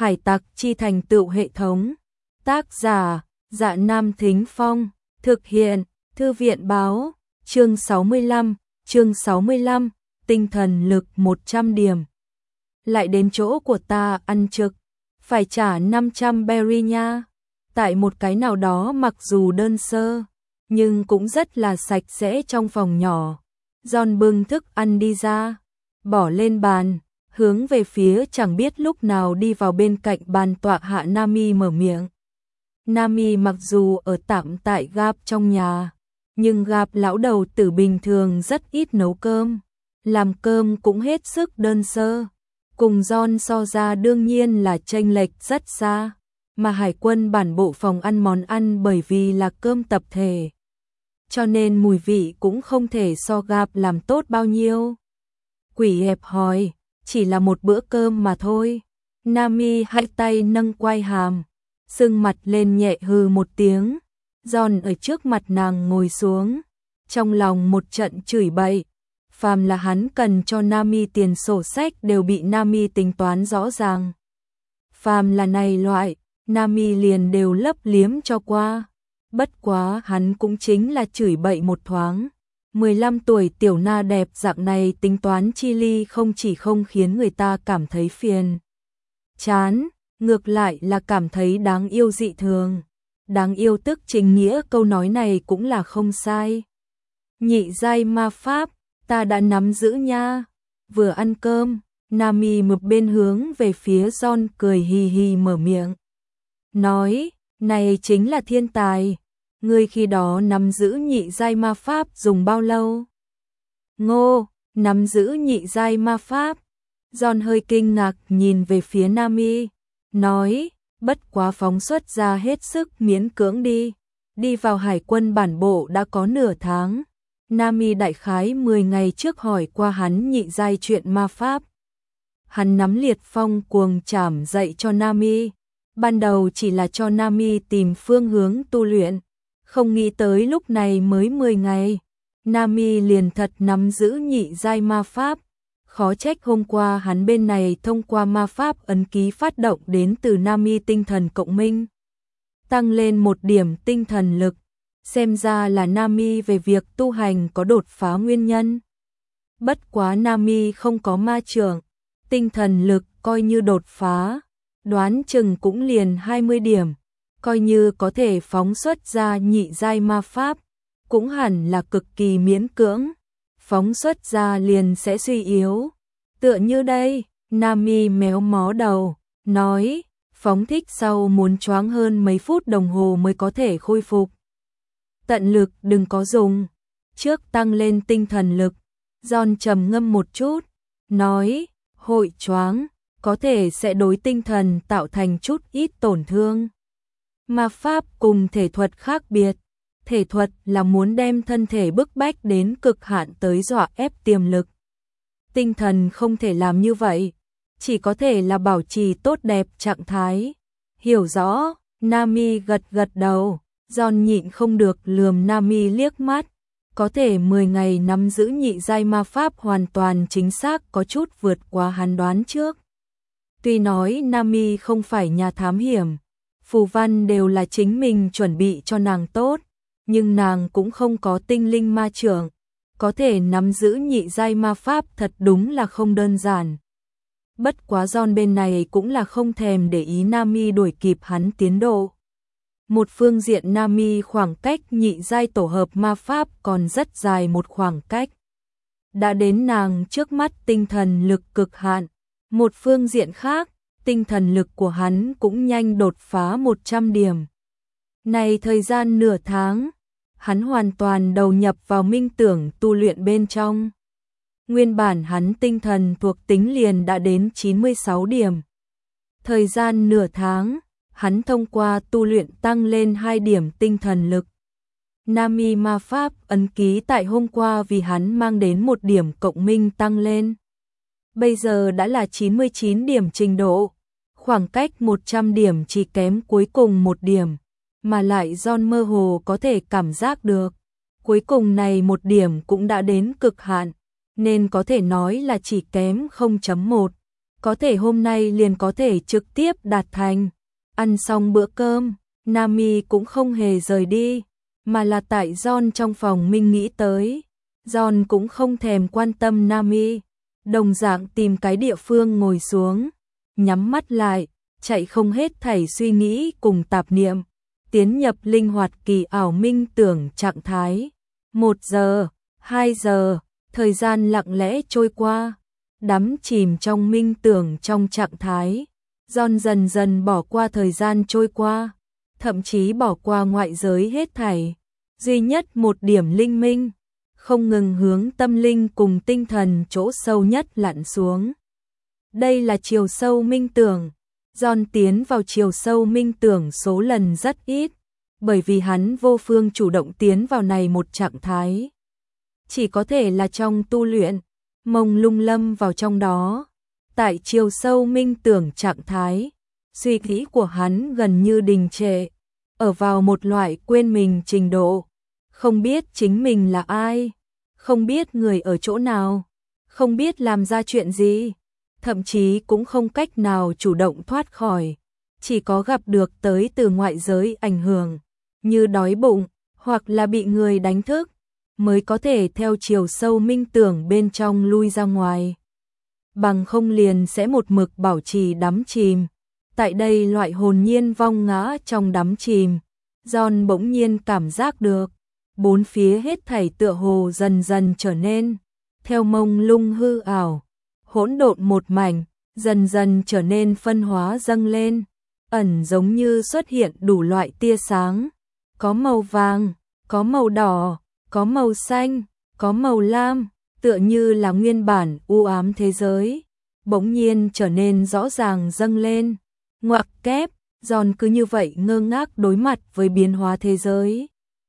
Hải tặc chi thành tựu hệ thống. Tác giả, Dạ Nam Thính Phong. Thực hiện, Thư viện Báo. Chương 65, tinh thần lực 100 điểm. Lại đến chỗ của ta ăn trực, phải trả 500 berry nha. Tại một cái nào đó mặc dù đơn sơ, nhưng cũng rất là sạch sẽ trong phòng nhỏ. John bưng thức ăn đi ra, bỏ lên bàn, hướng về phía chẳng biết lúc nào đi vào bên cạnh bàn tọa hạ Nami mở miệng. Nami mặc dù ở tạm tại Gap trong nhà, nhưng Gap lão đầu tử bình thường rất ít nấu cơm, làm cơm cũng hết sức đơn sơ. Cùng John so ra đương nhiên là chênh lệch rất xa, mà hải quân bản bộ phòng ăn món ăn bởi vì là cơm tập thể, cho nên mùi vị cũng không thể so Gap làm tốt bao nhiêu. Quỷ hẹp hòi, chỉ là một bữa cơm mà thôi. Nami hai tay nâng quai hàm, sưng mặt lên nhẹ hừ một tiếng. John ở trước mặt nàng ngồi xuống, trong lòng một trận chửi bậy. Phàm là hắn cần cho Nami tiền sổ sách đều bị Nami tính toán rõ ràng. Phàm là này loại, Nami liền đều lấp liếm cho qua. Bất quá hắn cũng chính là chửi bậy một thoáng. 15 tuổi tiểu na đẹp dạng này tính toán chi ly không chỉ không khiến người ta cảm thấy phiền chán, ngược lại là cảm thấy đáng yêu dị thường. Đáng yêu tức chính nghĩa câu nói này cũng là không sai. Nhị giai ma pháp, ta đã nắm giữ nha. Vừa ăn cơm, Nami một bên hướng về phía John cười hì hì mở miệng. Nói, này chính là thiên tài. Ngươi khi đó nắm giữ nhị giai ma pháp dùng bao lâu? Ngô, nắm giữ nhị giai ma pháp. John hơi kinh ngạc nhìn về phía Nami, nói, bất quá phóng xuất ra hết sức miễn cưỡng đi. Đi vào hải quân bản bộ đã có nửa tháng. Nami đại khái 10 ngày trước hỏi qua hắn nhị giai chuyện ma pháp. Hắn nắm liệt phong cuồng trảm dạy cho Nami. Ban đầu chỉ là cho Nami tìm phương hướng tu luyện. Không nghĩ tới lúc này mới 10 ngày, Nami liền thật nắm giữ nhị giai ma pháp. Khó trách hôm qua hắn bên này thông qua ma pháp ấn ký phát động đến từ Nami tinh thần cộng minh, tăng lên 1 điểm tinh thần lực. Xem ra là Nami về việc tu hành có đột phá nguyên nhân. Bất quá Nami không có ma trưởng, tinh thần lực coi như đột phá, đoán chừng cũng liền 20 điểm. Coi như có thể phóng xuất ra nhị giai ma pháp, cũng hẳn là cực kỳ miễn cưỡng. Phóng xuất ra liền sẽ suy yếu. Tựa như đây, Nami méo mó đầu, nói, phóng thích sau muốn choáng hơn mấy phút đồng hồ mới có thể khôi phục. Tận lực đừng có dùng. Trước tăng lên tinh thần lực, John trầm ngâm một chút, nói, hội choáng, có thể sẽ đối tinh thần tạo thành chút ít tổn thương. Ma pháp cùng thể thuật khác biệt, thể thuật là muốn đem thân thể bức bách đến cực hạn tới dọa ép tiềm lực. Tinh thần không thể làm như vậy, chỉ có thể là bảo trì tốt đẹp trạng thái. Hiểu rõ, Nami gật gật đầu, John nhịn không được lườm Nami liếc mắt. Có thể 10 ngày nắm giữ nhị giai ma pháp hoàn toàn chính xác có chút vượt qua hắn đoán trước. Tuy nói Nami không phải nhà thám hiểm, phù văn đều là chính mình chuẩn bị cho nàng tốt, nhưng nàng cũng không có tinh linh ma trưởng, có thể nắm giữ nhị giai ma pháp thật đúng là không đơn giản. Bất quá John bên này cũng là không thèm để ý Nami đuổi kịp hắn tiến độ. Một phương diện Nami khoảng cách nhị giai tổ hợp ma pháp còn rất dài một khoảng cách. Đã đến nàng trước mắt tinh thần lực cực hạn. Một phương diện khác, tinh thần lực của hắn cũng nhanh đột phá 100 điểm. Này thời gian nửa tháng, hắn hoàn toàn đầu nhập vào minh tưởng tu luyện bên trong. Nguyên bản hắn tinh thần thuộc tính liền đã đến 96 điểm. Thời gian nửa tháng, hắn thông qua tu luyện tăng lên 2 điểm tinh thần lực. Nami ma pháp ấn ký tại hôm qua vì hắn mang đến 1 điểm cộng minh tăng lên. Bây giờ đã là 99 điểm trình độ, khoảng cách 100 điểm chỉ kém cuối cùng 1 điểm, mà lại John mơ hồ có thể cảm giác được. Cuối cùng này 1 điểm cũng đã đến cực hạn, nên có thể nói là chỉ kém 0.1. có thể hôm nay liền có thể trực tiếp đạt thành. Ăn xong bữa cơm, Nami cũng không hề rời đi, mà là tại John trong phòng Minh nghĩ tới. John cũng không thèm quan tâm Nami, đồng dạng tìm cái địa phương ngồi xuống, nhắm mắt lại, chạy không hết thảy suy nghĩ cùng tạp niệm, tiến nhập linh hoạt kỳ ảo minh tưởng trạng thái. 1 giờ, 2 giờ, thời gian lặng lẽ trôi qua, đắm chìm trong minh tưởng trong trạng thái. John dần dần bỏ qua thời gian trôi qua, thậm chí bỏ qua ngoại giới hết thảy, duy nhất một điểm linh minh, không ngừng hướng tâm linh cùng tinh thần chỗ sâu nhất lặn xuống. Đây là chiều sâu minh tưởng. John tiến vào chiều sâu minh tưởng số lần rất ít, bởi vì hắn vô phương chủ động tiến vào này một trạng thái. Chỉ có thể là trong tu luyện, mông lung lâm vào trong đó. Tại chiều sâu minh tưởng trạng thái, suy nghĩ của hắn gần như đình trệ, ở vào một loại quên mình trình độ, không biết chính mình là ai, không biết người ở chỗ nào, không biết làm ra chuyện gì, thậm chí cũng không cách nào chủ động thoát khỏi, chỉ có gặp được tới từ ngoại giới ảnh hưởng, như đói bụng, hoặc là bị người đánh thức, mới có thể theo chiều sâu minh tưởng bên trong lui ra ngoài. Bằng không liền sẽ một mực bảo trì đắm chìm. Tại đây loại hồn nhiên vong ngã trong đắm chìm, John bỗng nhiên cảm giác được, bốn phía hết thảy tựa hồ dần dần trở nên, theo mông lung hư ảo, hỗn độn một mảnh, dần dần trở nên phân hóa dâng lên, ẩn giống như xuất hiện đủ loại tia sáng, có màu vàng, có màu đỏ, có màu xanh, có màu lam, tựa như là nguyên bản u ám thế giới, bỗng nhiên trở nên rõ ràng dâng lên. Ngoặc kép, John cứ như vậy ngơ ngác đối mặt với biến hóa thế giới.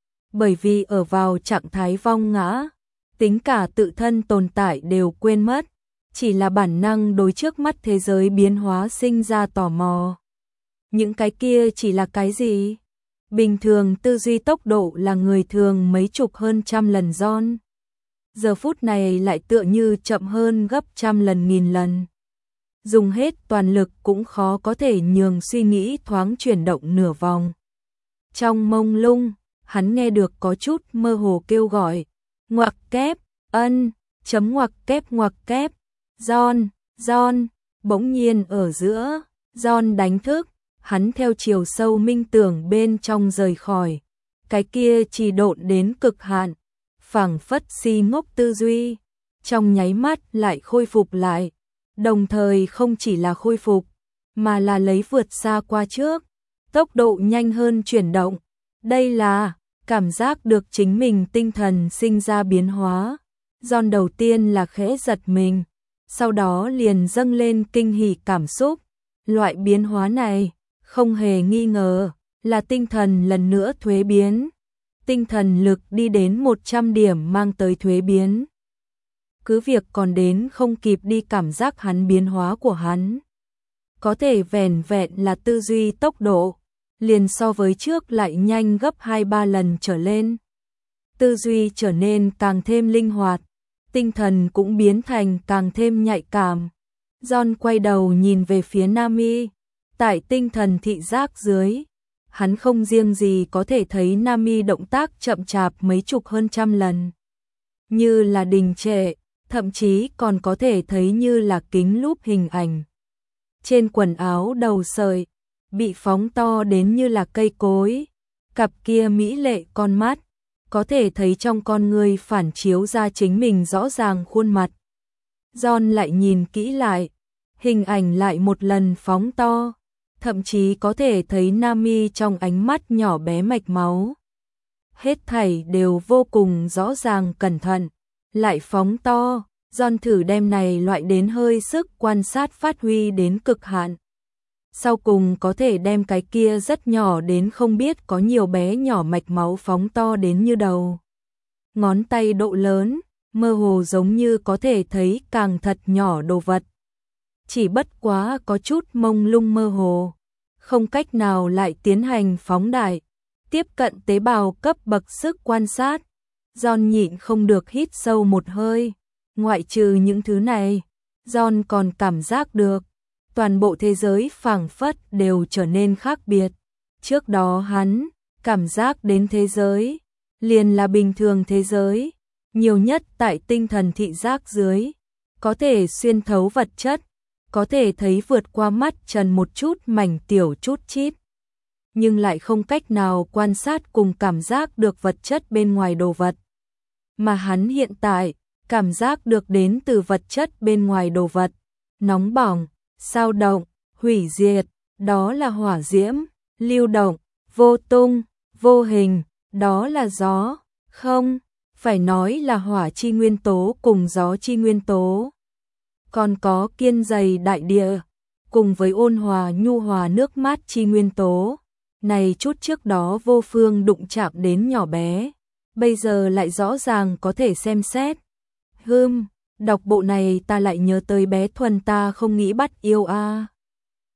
Bởi vì ở vào trạng thái vong ngã, tính cả tự thân tồn tại đều quên mất, chỉ là bản năng đối trước mắt thế giới biến hóa sinh ra tò mò. Những cái kia chỉ là cái gì? Bình thường tư duy tốc độ là người thường mấy chục hơn trăm lần John. Giờ phút này lại tựa như chậm hơn gấp trăm lần nghìn lần. Dùng hết toàn lực cũng khó có thể nhường suy nghĩ thoáng chuyển động nửa vòng. Trong mông lung, hắn nghe được có chút mơ hồ kêu gọi. Ngoặc kép, ân, chấm ngoặc kép, John, John, bỗng nhiên ở giữa, John đánh thức, hắn theo chiều sâu minh tưởng bên trong rời khỏi. Cái kia trì độn đến cực hạn, phảng phất si ngốc tư duy, trong nháy mắt lại khôi phục lại. Đồng thời không chỉ là khôi phục, mà là lấy vượt xa qua trước, tốc độ nhanh hơn chuyển động. Đây là cảm giác được chính mình tinh thần sinh ra biến hóa. John đầu tiên là khẽ giật mình, sau đó liền dâng lên kinh hỉ cảm xúc. Loại biến hóa này, không hề nghi ngờ, là tinh thần lần nữa thuế biến. Tinh thần lực đi đến 100 điểm mang tới thuế biến. Cứ việc còn đến không kịp đi cảm giác hắn biến hóa của hắn. Có thể vẻn vẹn là tư duy tốc độ, liền so với trước lại nhanh gấp 2-3 lần trở lên. Tư duy trở nên càng thêm linh hoạt, tinh thần cũng biến thành càng thêm nhạy cảm. John quay đầu nhìn về phía Nami, tại tinh thần thị giác dưới. Hắn không riêng gì có thể thấy Nami động tác chậm chạp mấy chục hơn trăm lần. Như là đình trệ, thậm chí còn có thể thấy như là kính lúp hình ảnh. Trên quần áo đầu sợi, bị phóng to đến như là cây cối. Cặp kia mỹ lệ con mắt, có thể thấy trong con người phản chiếu ra chính mình rõ ràng khuôn mặt. John lại nhìn kỹ lại, hình ảnh lại một lần phóng to. Thậm chí có thể thấy Nami trong ánh mắt nhỏ bé mạch máu. Hết thảy đều vô cùng rõ ràng cẩn thận, lại phóng to. John thử đem này loại đến hơi sức quan sát phát huy đến cực hạn. Sau cùng có thể đem cái kia rất nhỏ đến không biết có nhiều bé nhỏ mạch máu phóng to đến như đầu ngón tay độ lớn, mơ hồ giống như có thể thấy càng thật nhỏ đồ vật. Chỉ bất quá có chút mông lung mơ hồ, không cách nào lại tiến hành phóng đại, tiếp cận tế bào cấp bậc sức quan sát. John nhịn không được hít sâu một hơi, ngoại trừ những thứ này, John còn cảm giác được, toàn bộ thế giới phảng phất đều trở nên khác biệt. Trước đó hắn cảm giác đến thế giới liền là bình thường thế giới, nhiều nhất tại tinh thần thị giác dưới, có thể xuyên thấu vật chất, có thể thấy vượt qua mắt trần một chút mảnh tiểu chút chít, nhưng lại không cách nào quan sát cùng cảm giác được vật chất bên ngoài đồ vật. Mà hắn hiện tại, cảm giác được đến từ vật chất bên ngoài đồ vật, nóng bỏng, sao động, hủy diệt, đó là hỏa diễm, lưu động, vô tung, vô hình, đó là gió, không, phải nói là hỏa chi nguyên tố cùng gió chi nguyên tố. Còn có kiên dày đại địa, cùng với ôn hòa nhu hòa nước mát chi nguyên tố. Này chút trước đó vô phương đụng chạm đến nhỏ bé, bây giờ lại rõ ràng có thể xem xét. Đọc bộ này ta lại nhớ tới bé Thuần ta không nghĩ bắt yêu a.